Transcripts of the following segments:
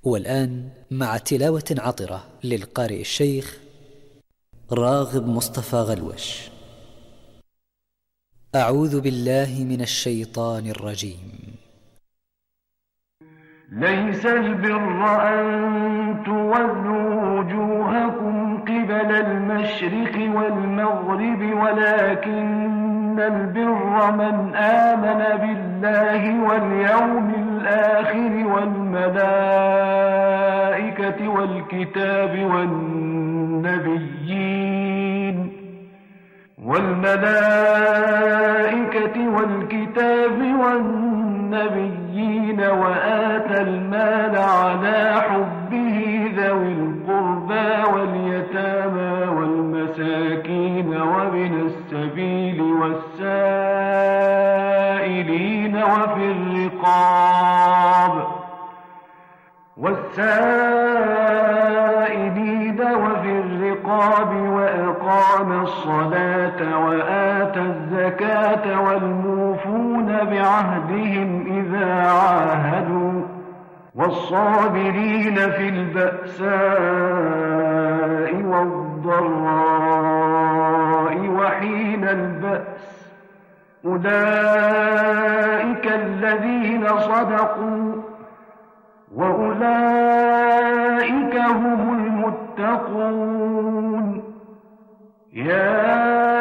والآن مع تلاوة عطرة للقارئ الشيخ راغب مصطفى غلوش. أعوذ بالله من الشيطان الرجيم. ليس البر أن تولوا وجوهكم قبل المشرق والمغرب ولكن البر من آمن بالله واليوم الآخر والملائكة والكتاب والنبيين وآتى المال على حبه ذوي القربى واليتامى والمساكين وابن السبيل والسائلين وفي الرقاب وأقام الصلاة وآتى الزكاة والموفون بعهدهم إذا عاهدوا والصابرين في البأساء والضراء وحين البأس أولئك الذين صدقوا وأولئك هم المتقون. يا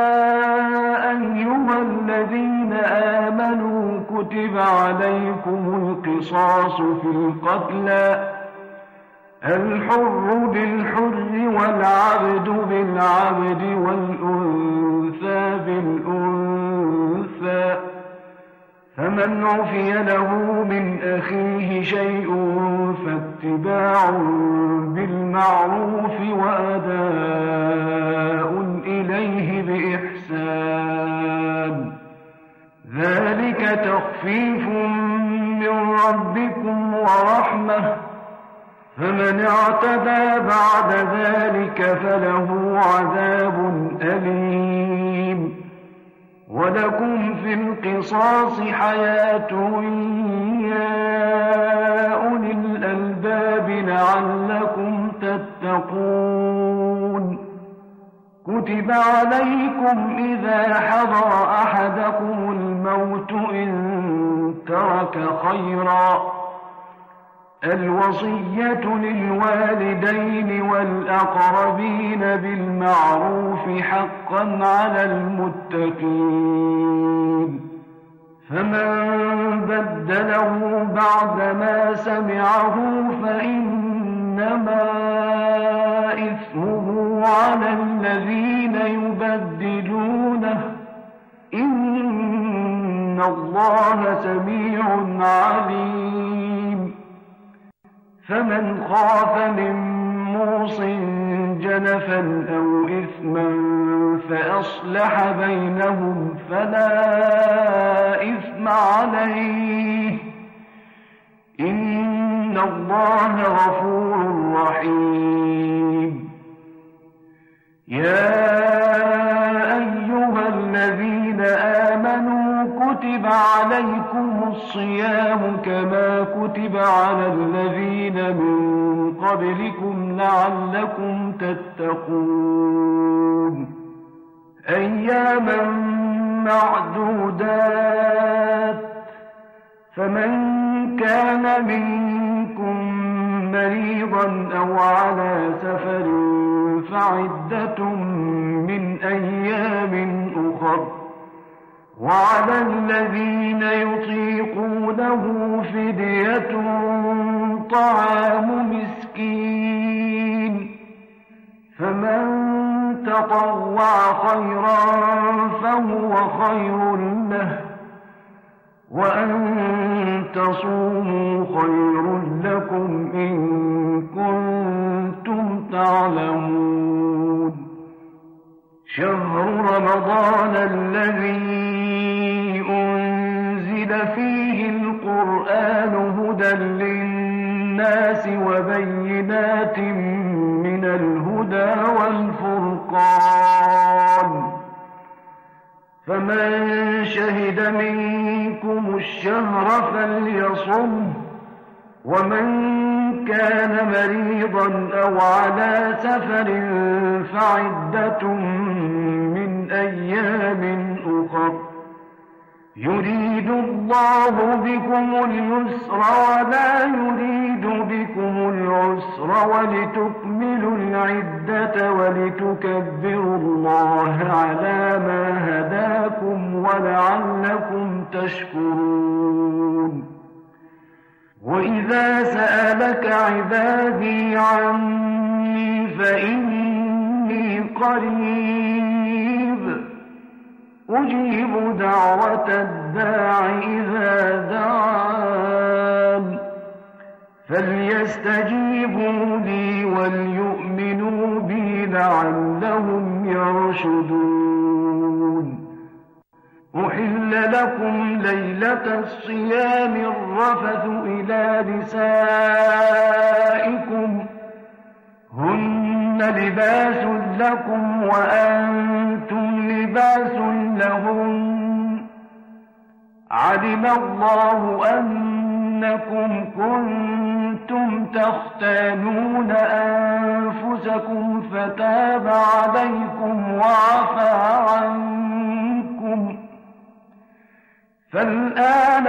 أيها الذين آمنوا كتب عليكم القصاص في القتلى الحر بالحر والعبد بالعبد والأنثى بالأنثى فمن عفي له من أخيه شيء فاتباع بالمعروف وأداء إليه بإحسان ذلك تخفيف من ربكم ورحمة فمن اعتدى بعد ذلك فله عذاب أليم. ولكم في القصاص حياة يا أولي الألباب لعلكم تتقون. كتب عليكم إذا حضر أحدكم الموت إن ترك خيرا الوصية للوالدين والأقربين بالمعروف حقا على المتقين. فمن بدله بعدما سمعه فإنما إثمه على الذين يبدلونه إن الله سميع عليم. فمن خاف من موص جنفا أو إثما فأصلح بينهم فلا إثم عليه إن الله غفور رحيم. يا أيها الذين آمنوا كتب عليكم الصيام كما كتب على الذين من قبلكم لعلكم تتقون. أياما معدودات فمن كان منكم مريضا أو على سفر فعدة من أيام أخر وعلى الذين يطيقونه فدية طعام مسكين فمن تطوع خيرا فهو خير له وأن تصوموا خير لكم إن كنتم تعلمون. شهر رمضان الذي أنزل فيه القرآن هدى للناس وبينات من الهدى والفرقان فمن شهد منكم الشهر فليصمه ومن كان مريضا أو على سفر فعدة من أيام أخر يريد الله بكم اليسر ولا يريد بكم العسر ولتكملوا العدة ولتكبروا الله على ما هداكم ولعلكم تشكرون. وإذا سألك عبادي عني فإني قريب أجيب دعوة الداع إذا دعان فليستجيبوا لي وليؤمنوا بي لعلهم يرشدون. أحل لكم ليلة الصيام الرفث إلى نسائكم هن لباس لكم وأنتم لباس لهن علم الله أنكم كنتم تختانون أنفسكم فتاب عليكم وعفى عنكم فالآن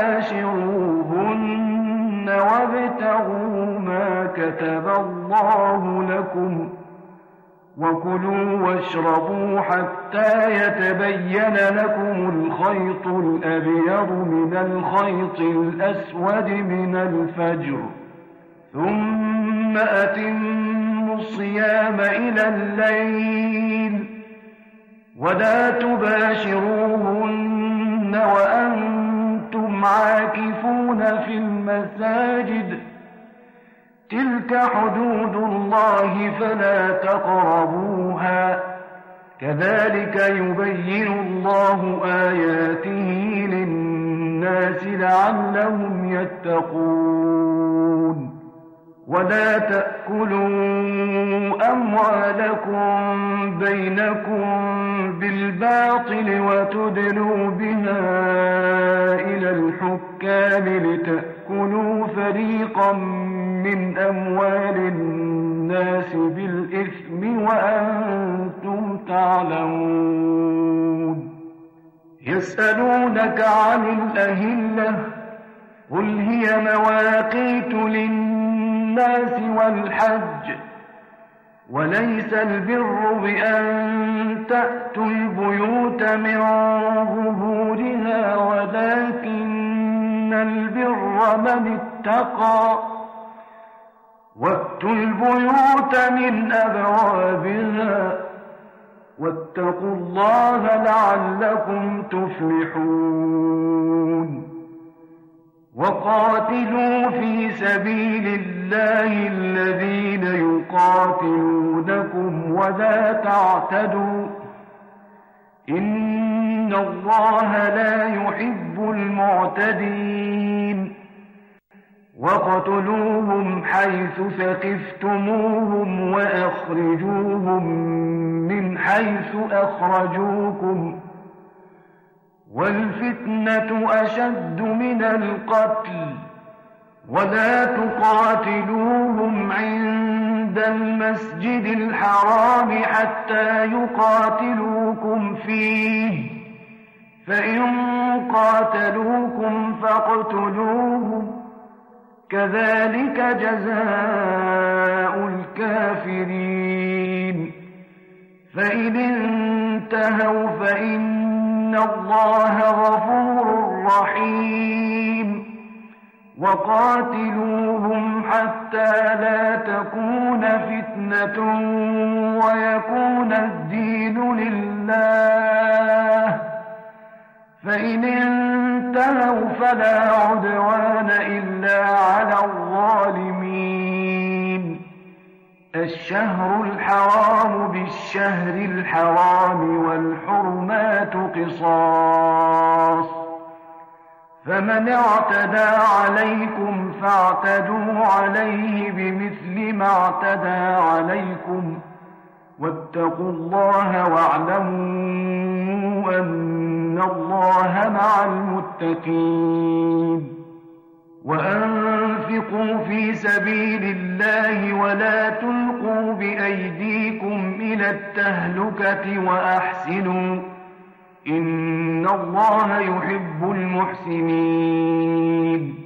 باشروهن وابتغوا ما كتب الله لكم وكلوا واشربوا حتى يتبين لكم الخيط الأبيض من الخيط الأسود من الفجر ثم أتموا الصيام إلى الليل ولا تباشروهن وأنتم عاكفون في المساجد تلك حدود الله فلا تقربوها كذلك يبين الله آياته للناس لعلهم يتقون. ولا تأكلوا أموالكم بينكم بالباطل وتدلوا بها إلى الحكام لتأكلوا فريقا من أموال الناس بالإثم وأنتم تعلمون. يسألونك عن الأهلة قل هي مواقيت للناس والحج وليس البر بأن تأتوا البيوت من ظهورها ولكن البر من اتقى وأتوا البيوت من أبوابها واتقوا الله لعلكم تفلحون. وقاتلوا في سبيل الله الذين يقاتلونكم ولا تعتدوا إن الله لا يحب المعتدين. وقتلوهم حيث ثقفتموهم وأخرجوهم من حيث أخرجوكم والفتنة أشد من القتل ولا تقاتلوهم عند المسجد الحرام حتى يقاتلوكم فيه فإن قاتلوكم فاقتلوهم كذلك جزاء الكافرين. فإن انتهوا فإن الله غفور رحيم. وقاتلوهم حتى لا تكون فتنة ويكون الدين لله فإن انتهوا فلا عدوان إلا على الظالمين. الشهر الحرام بالشهر الحرام والحرمات قصاص فمن اعتدى عليكم فاعتدوا عليه بمثل ما اعتدى عليكم واتقوا الله واعلموا أن الله مع المتقين. وأنفروا وأنفقوا في سبيل الله ولا تلقوا بأيديكم إلى التهلكة وأحسنوا إن الله يحب المحسنين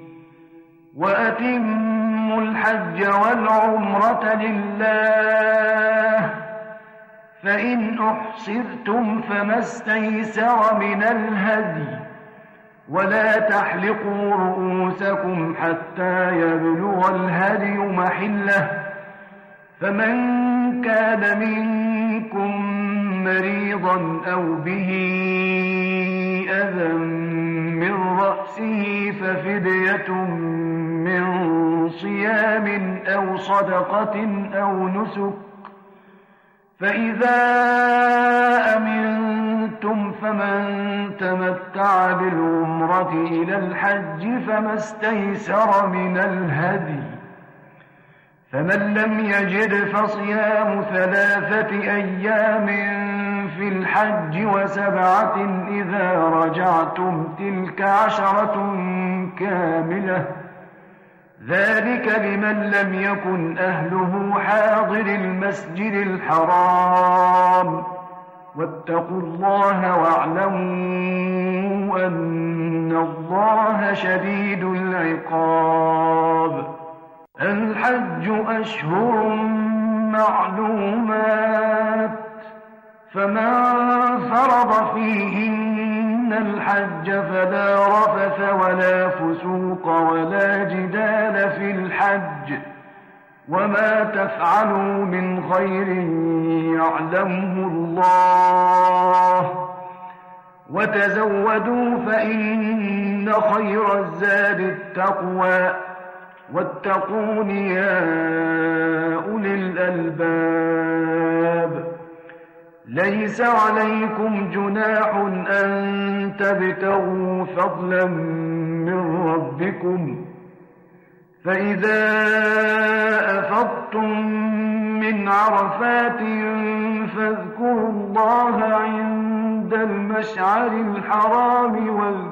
وأتموا الحج والعمرة لله فإن أحصرتم فما استيسر من الهدي ولا تحلقوا رؤوسكم حتى يبلغ الهدي محله فمن كان منكم مريضا أو به أذى من رأسه ففدية من صيام أو صدقة أو نسك فإذا أمنتم فمن تمتع بالعمرة إلى الحج فما استيسر من الهدي فمن لم يجد فصيام 3 أيام في الحج وسبعة إذا رجعتم تلك 10 كاملة ذلك لمن لم يكن أهله حاضر المسجد الحرام واتقوا الله واعلموا أن الله شديد العقاب الحج أشهر معلومات فمن فرض فيهن الحج فلا رفث ولا فسوق ولا جدال في الحج وما تفعلوا من خير يعلمه الله وتزودوا فإن خير الزاد التقوى واتقون يا أولي الألباب ليس عليكم جناح أن تبتغوا فضلا من ربكم فإذا أفضتم من عرفات فاذكروا الله عند المشعر الحرام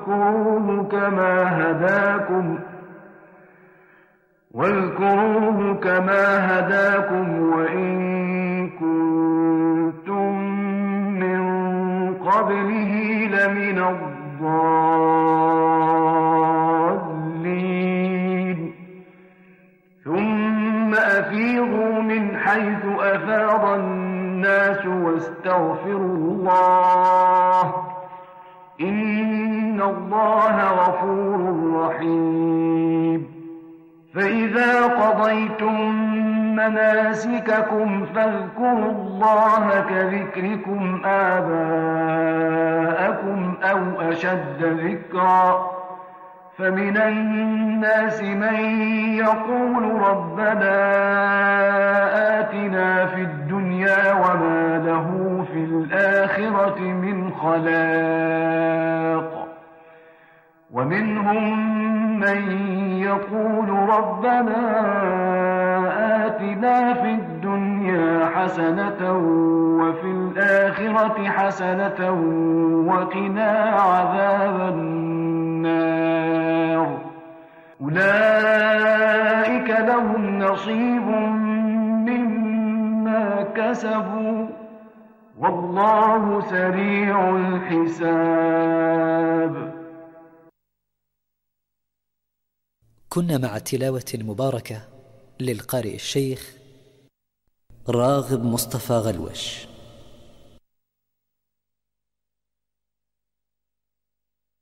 واذكروه كما هداكم وإن كنتم من قبله لمن الضالين ثم أفيضوا من حيث أفاض الناس واستغفروا الله إن الله غفور رحيم فإذا قضيتم مناسككم فاذكروا الله كذكركم آباءكم أو أشد ذكرا فمن الناس من يقول ربنا آتنا في الدنيا وما له في الآخرة من خلاق ومنهم من يقول ربنا آتنا في الدنيا حسنة وفي الآخرة حسنة وقنا عذاب النار أولئك لهم نصيب مما كسبوا والله سريع الحساب. كنا مع التلاوة المباركة للقارئ الشيخ راغب مصطفى غلوش.